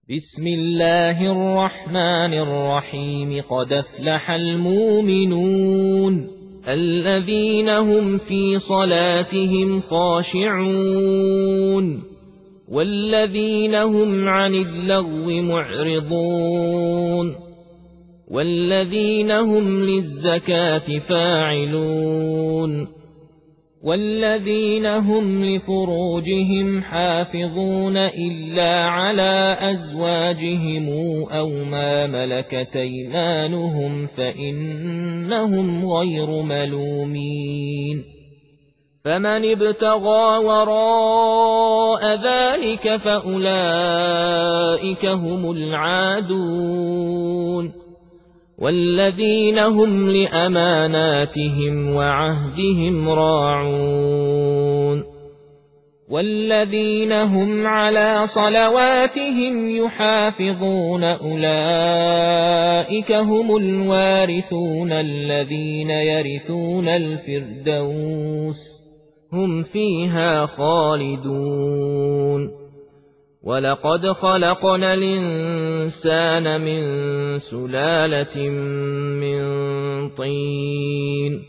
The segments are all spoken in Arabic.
بسم الله الرحمن الرحيم. قد أفلح المؤمنون الذين هم في صلاتهم خاشعون والذين هم عن اللغو معرضون والذين هم للزكاة فاعلون والذين هم لفروجهم حافظون إلا على أزواجهم أو ما ملكت أيمانهم فإنهم غير ملومين. فمن ابتغى وراء ذلك فأولئك هم العادون والذين هم لأماناتهم وعهدهم راعون والذين هم على صلواتهم يحافظون أولئك هم الوارثون الذين يرثون الفردوس هم فيها خالدون. ولقد خلقنا الإنسان من سلالة من طين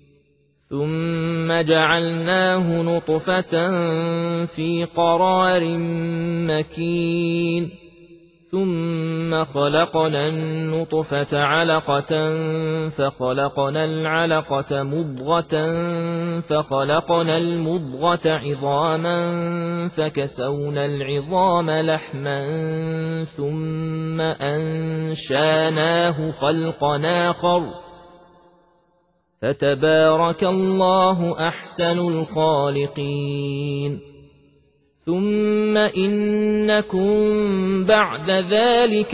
ثم جعلناه نطفة في قرار مكين ثم خلقنا النطفة علقة فخلقنا العلقة مضغة فخلقنا المضغة عظاما فكسونا العظام لحما ثم أنشاناه خلقا آخر فتبارك الله أحسن الخالقين. ثم إنكم بعد ذلك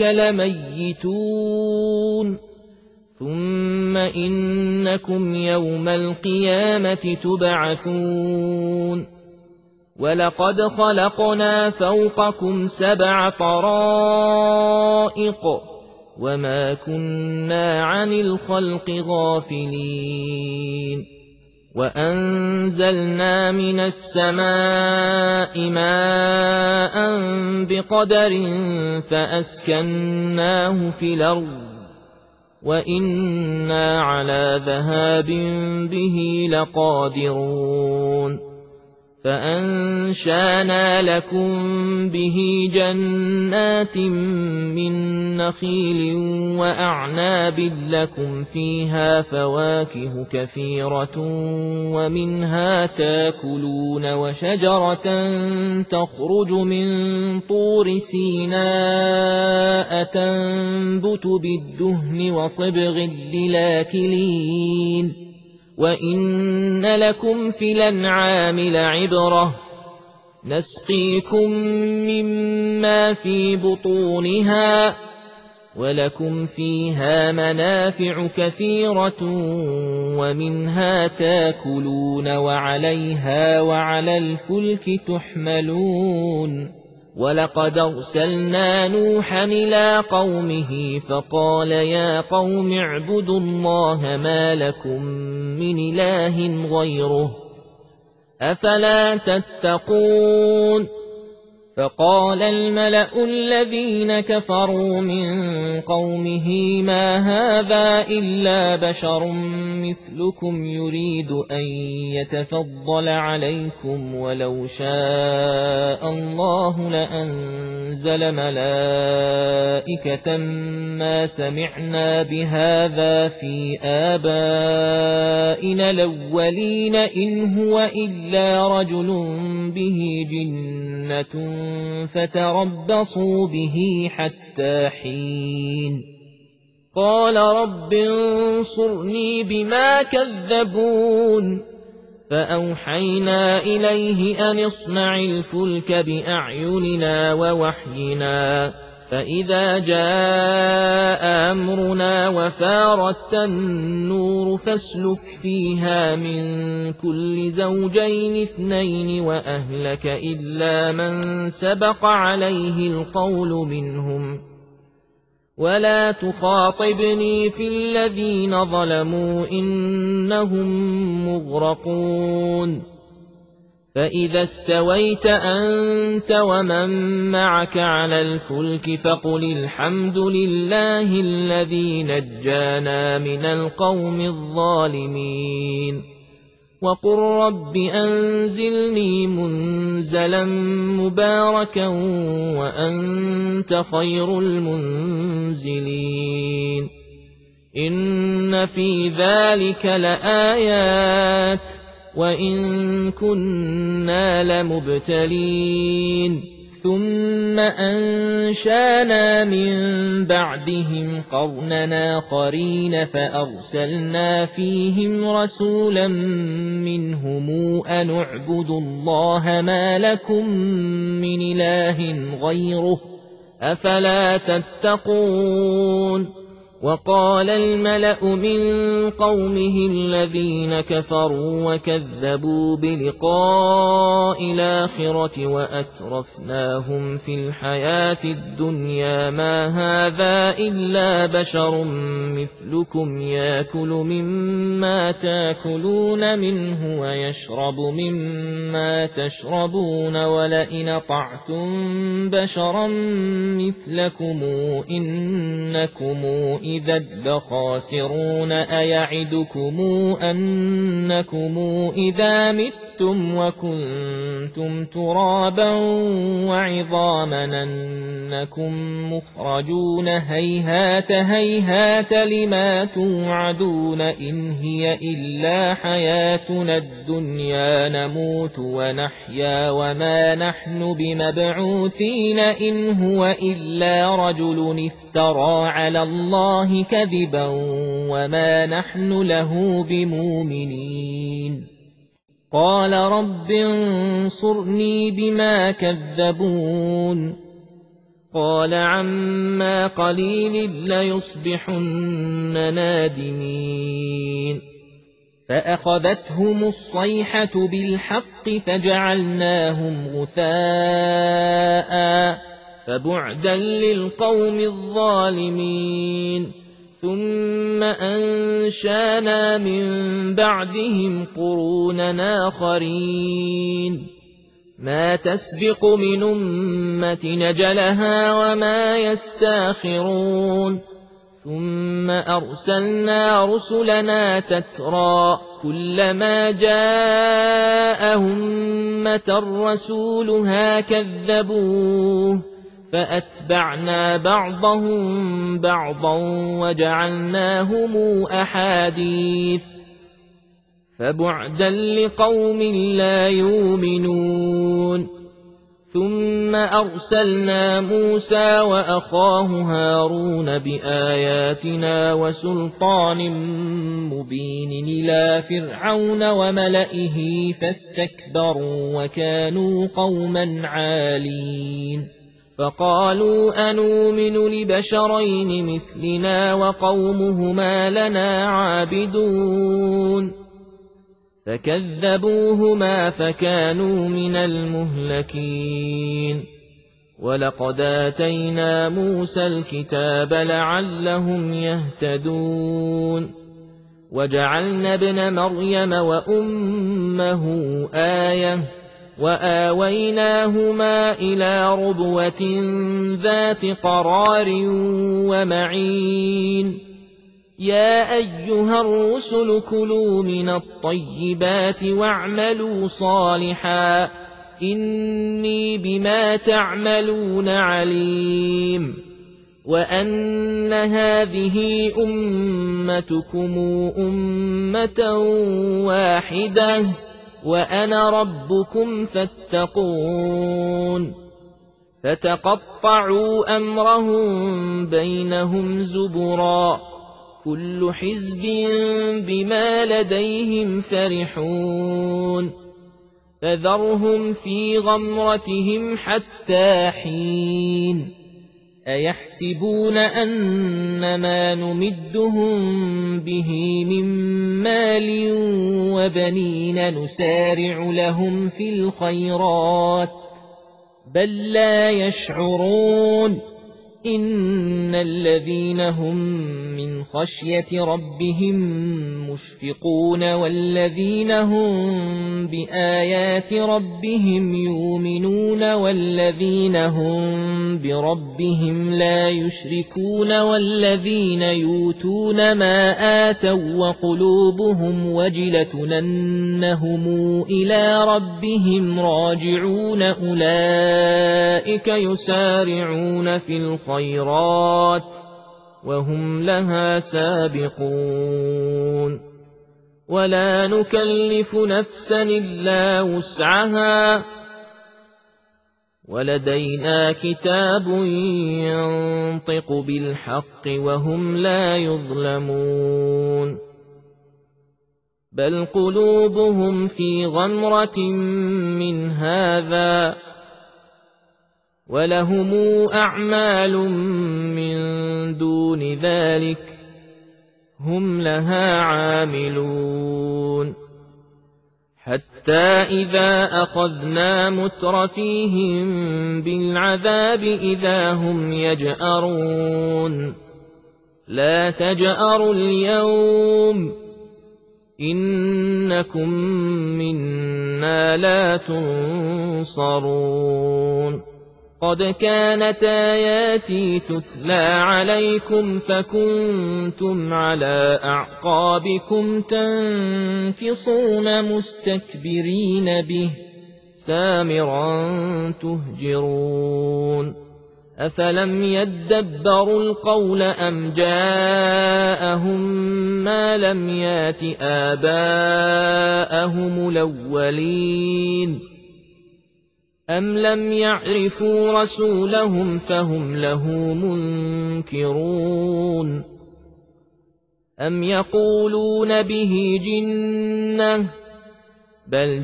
لميتون ثم إنكم يوم القيامة تبعثون. ولقد خلقنا فوقكم 7 طرائق وما كنا عن الخلق غافلين. وأنزلنا من السماء ماء بقدر فأسكناه في الأرض وإنا على ذهاب به لقادرون. فأنشأنا لكم به جنات من نخيل وأعناب لكم فيها فواكه كثيرة ومنها تاكلون وشجرة تخرج من طور سيناء تنبت بالدهن وصبغ للآكلين. وإن لكم في الأنعام لعبرة نسقيكم مما في بطونها ولكم فيها منافع كثيرة ومنها تاكلون وعليها وعلى الفلك تحملون. ولقد أرسلنا نوحا إلى قومه فقال يا قوم اعبدوا الله ما لكم من إله غيره أفلا تتقون. فقال الملأ الذين كفروا من قومه ما هذا إلا بشر مثلكم يريد أن يتفضل عليكم ولو شاء الله لأنزل ملائكة ما سمعنا بهذا في آبائنا الأولين إن هو إلا رجل به جنة فتربصوا به حتى حين. قال رب انصرني بما كذبون. فأوحينا إليه أن اصنع الفلك بأعيننا ووحينا فإذا جاء أمرنا وفارت النور فاسلك فيها من كل زوجين 2 وأهلك إلا من سبق عليه القول منهم ولا تخاطبني في الذين ظلموا إنهم مغرقون. فإذا استويت أنت ومن معك على الفلك فقل الحمد لله الذي نجانا من القوم الظالمين وقل رب أنزلني منزلا مباركا وأنت خير المنزلين إن في ذلك لآيات وإن كنا لمبتلين ثم أنشانا من بعدهم قرنا آخرين فأرسلنا فيهم رسولا منهم أن اعبدوا الله ما لكم من إله غيره أفلا تتقون وقال الملأ من قومه الذين كفروا وكذبوا بلقاء الآخرة وأترفناهم في الحياة الدنيا ما هذا إلا بشر مثلكم يأكل مما تأكلون منه ويشرب مما تشربون ولئن أطعتم بشرا مثلكم إنكم إذا لخاسرون أيعدكم أنكم إذا متم وكنتم ترابا وعظاما أنكم مخرجون هيهات هيهات لما توعدون إن هي إلا حياتنا الدنيا نموت ونحيا وما نحن بمبعوثين إن هو إلا رجل افترى على الله كذبا وما نحن له بمؤمنين قال رب انصرني بما كذبون قال عما قليل ليصبحن نادمين فأخذتهم الصيحة بالحق فجعلناهم غثاء فبعدا للقوم الظالمين ثم أنشانا من بعدهم قرونا آخرين ما تسبق من أمة نجلها وما يستاخرون ثم أرسلنا رسلنا تترى كلما جاء أمة رسولها كذبوه فأتبعنا بعضهم بعضا وجعلناهم أحاديث فبعدا لقوم لا يؤمنون ثم أرسلنا موسى وأخاه هارون بآياتنا وسلطان مبين إلى فرعون وملئه فاستكبروا وكانوا قوما عالين فقالوا أنؤمن لبشرين مثلنا وقومهما لنا عابدون فكذبوهما فكانوا من المهلكين ولقد آتينا موسى الكتاب لعلهم يهتدون وجعلنا ابن مريم وأمه آية وآويناهما إلى ربوة ذات قرار ومعين يا أيها الرسل كلوا من الطيبات واعملوا صالحا إني بما تعملون عليم وأن هذه أمتكم أمة واحدة وأنا ربكم فاتقون فتقطعوا أمرهم بينهم زبرا كل حزب بما لديهم فرحون فذرهم في غمرتهم حتى حين أيحسبون أنما نمدهم به من مال وبنين نسارع لهم في الخيرات بل لا يشعرون إن الذين هم من خشية ربهم مشفقون والذين هم بآيات ربهم يؤمنون والذين هم بربهم لا يشركون والذين يؤتون ما آتوا وقلوبهم وجلة أنهم إلى ربهم راجعون أولئك يسارعون في الخيرات وهم لها سابقون ولا نكلف نفسا إلا وسعها ولدينا كتاب ينطق بالحق وهم لا يظلمون بل قلوبهم في غمرة من هذا ولهم أعمال من دون ذلك هم لها عاملون حتى إذا أخذنا مترفيهم بالعذاب إذا هم يجأرون لا تجأروا اليوم إنكم منا لا تنصرون قد كانت آياتي تتلى عليكم فكنتم على أعقابكم تنكصون مستكبرين به سامرا تهجرون أفلم يدبروا القول أم جاءهم ما لم يات آباءهم الأولين أم لم يعرفوا رسولهم فهم له منكرون أم يقولون به جنة بل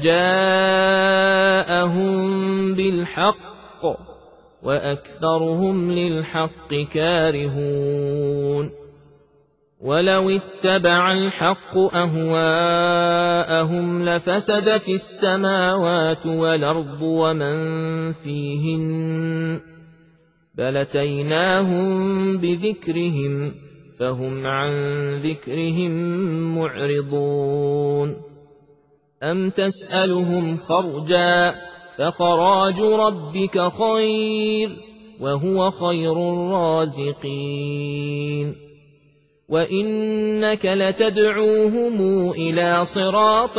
جاءهم بالحق وأكثرهم للحق كارهون ولو اتبع الحق أهواءهم لفسدت السماوات والأرض ومن فيهن بل أتيناهم بذكرهم فهم عن ذكرهم معرضون أم تسألهم خرجا فخراج ربك خير وهو خير الرازقين وإنك لتدعوهم إلى صراط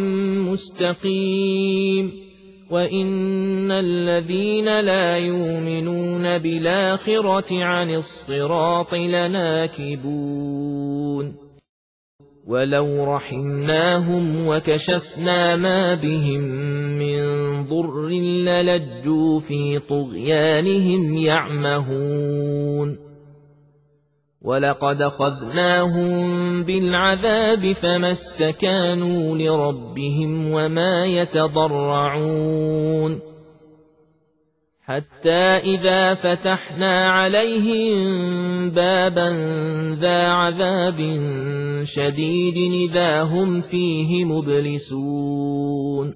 مستقيم وإن الذين لا يؤمنون بالآخرة عن الصراط لناكبون ولو رحمناهم وكشفنا ما بهم من ضر للجوا في طغيانهم يعمهون ولقد أخذناهم بالعذاب فما استكانوا لربهم وما يتضرعون حتى إذا فتحنا عليهم بابا ذا عذاب شديد إذا هم فيه مبلسون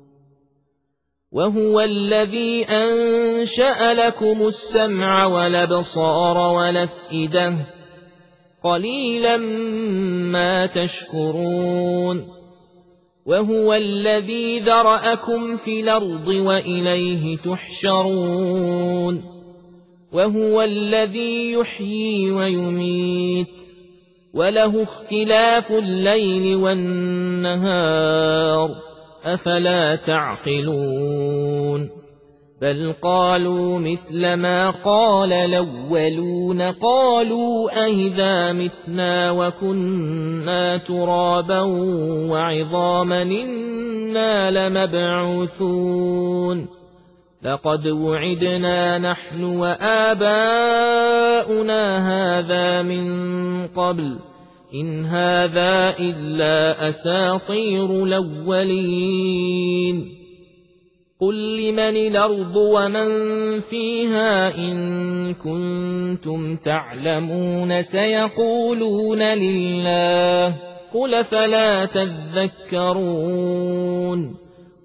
وهو الذي أنشأ لكم السمع والأبصار والأفئدة قليلا ما تشكرون وهو الذي ذرأكم في الأرض وإليه تحشرون وهو الذي يحيي ويميت وله اختلاف الليل والنهار أفلا تعقلون بل قالوا مثل ما قال الأولون قالوا أئذا متنا وكنا ترابا وعظاما إنا لمبعوثون لقد وعدنا نحن وآباؤنا هذا من قبل إن هذا إلا أساطير الأولين قل لمن الأرض ومن فيها إن كنتم تعلمون سيقولون لله قل فلا تذكرون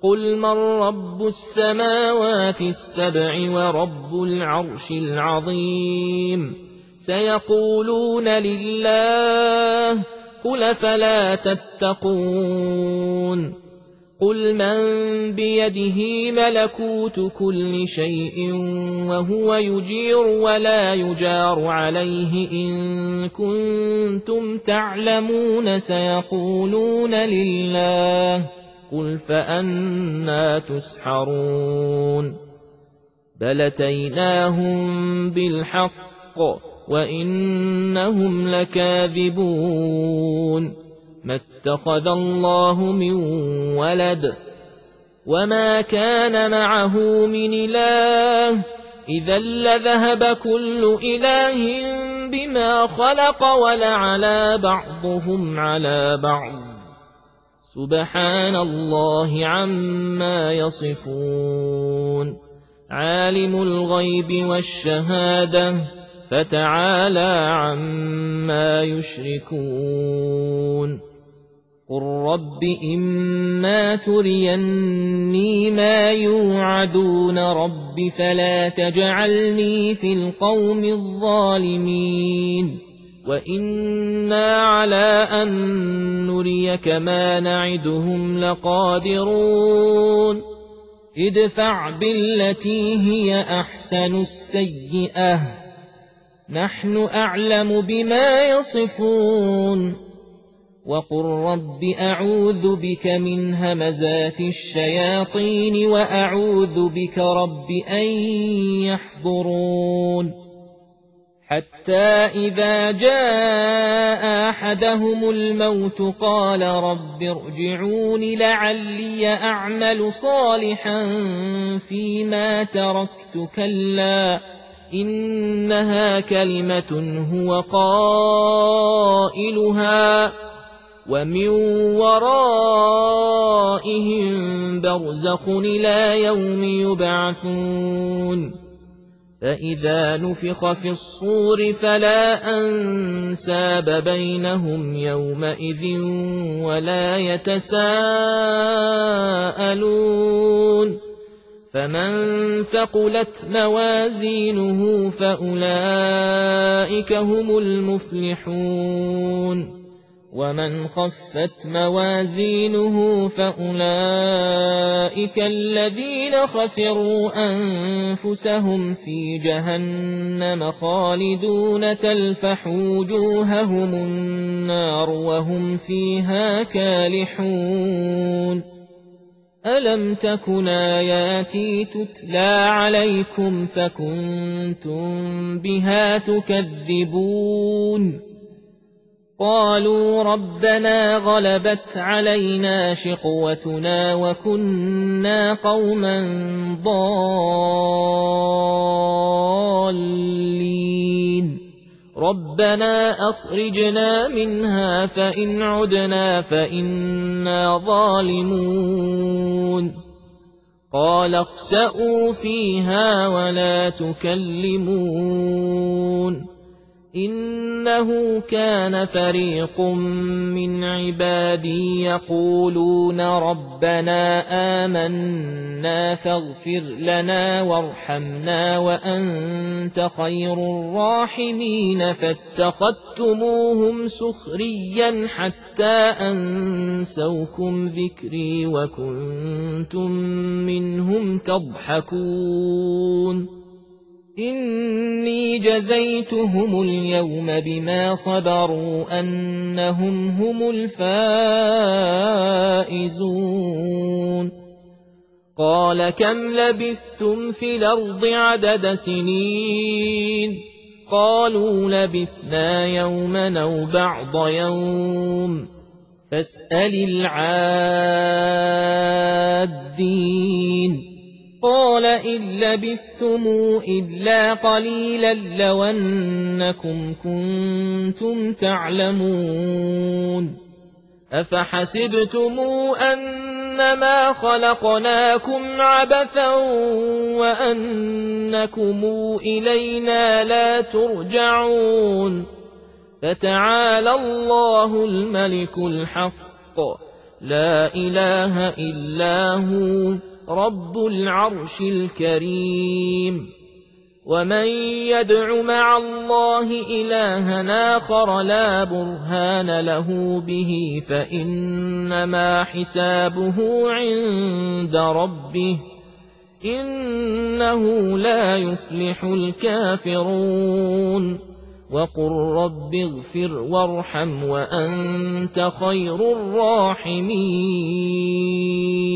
قل من رب السماوات السبع ورب العرش العظيم سيقولون لله قل فلا تتقون قل من بيده ملكوت كل شيء وهو يجير ولا يجار عليه إن كنتم تعلمون سيقولون لله قل فأنى تسحرون بل أتيناهم بالحق وإنهم لكاذبون ما اتخذ الله من ولد وما كان معه من إله إذا لذهب كل إله بما خلق ولعلى بعضهم على بعض سبحان الله عما يصفون عالم الغيب والشهادة فتعالى عما يشركون قل رب إما تريني ما يوعدون رب فلا تجعلني في القوم الظالمين وإنا على أن نريك ما نعدهم لقادرون ادفع بالتي هي أحسن السيئة نحن أعلم بما يصفون وقل رب أعوذ بك من همزات الشياطين وأعوذ بك رب أن يحضرون حتى إذا جاء أحدهم الموت قال رب ارجعون لعلي أعمل صالحا فيما تركت كلا إنها كلمة هو قائلها ومن ورائهم برزخ إلى يوم يبعثون فإذا نفخ في الصور فلا أنساب بينهم يومئذ ولا يتساءلون فمن ثقلت موازينه فأولئك هم المفلحون ومن خفت موازينه فأولئك الذين خسروا أنفسهم في جهنم خالدون تلفح وجوههم النار وهم فيها كالحون ألم تكن آياتي تتلى عليكم فكنتم بها تكذبون قالوا ربنا غلبت علينا شقوتنا وكنا قوما ضالين ربنا أخرجنا منها فإن عدنا فإنا ظالمون قال اخسئوا فيها ولا تكلمون إنه كان فريق من عبادي يقولون ربنا آمنا فاغفر لنا وارحمنا وأنت خير الراحمين فاتخذتموهم سخريا حتى أنسوكم ذكري وكنتم منهم تضحكون إني جزيتهم اليوم بما صبروا أنهم هم الفائزون قال كم لبثتم في الأرض عدد سنين قالوا لبثنا يوما أو بعض يوم فاسأل العادين قال إن لبثتم إلا قليلا لو أنكم كنتم تعلمون أفحسبتم أنما خلقناكم عبثا وأنكم إلينا لا ترجعون فتعالى الله الملك الحق لا إله إلا هو رب العرش الكريم. ومن يدع مع الله إلها آخر لا برهان له به فإنما حسابه عند ربه إنه لا يفلح الكافرون. وقل رب اغفر وارحم وأنت خير الراحمين.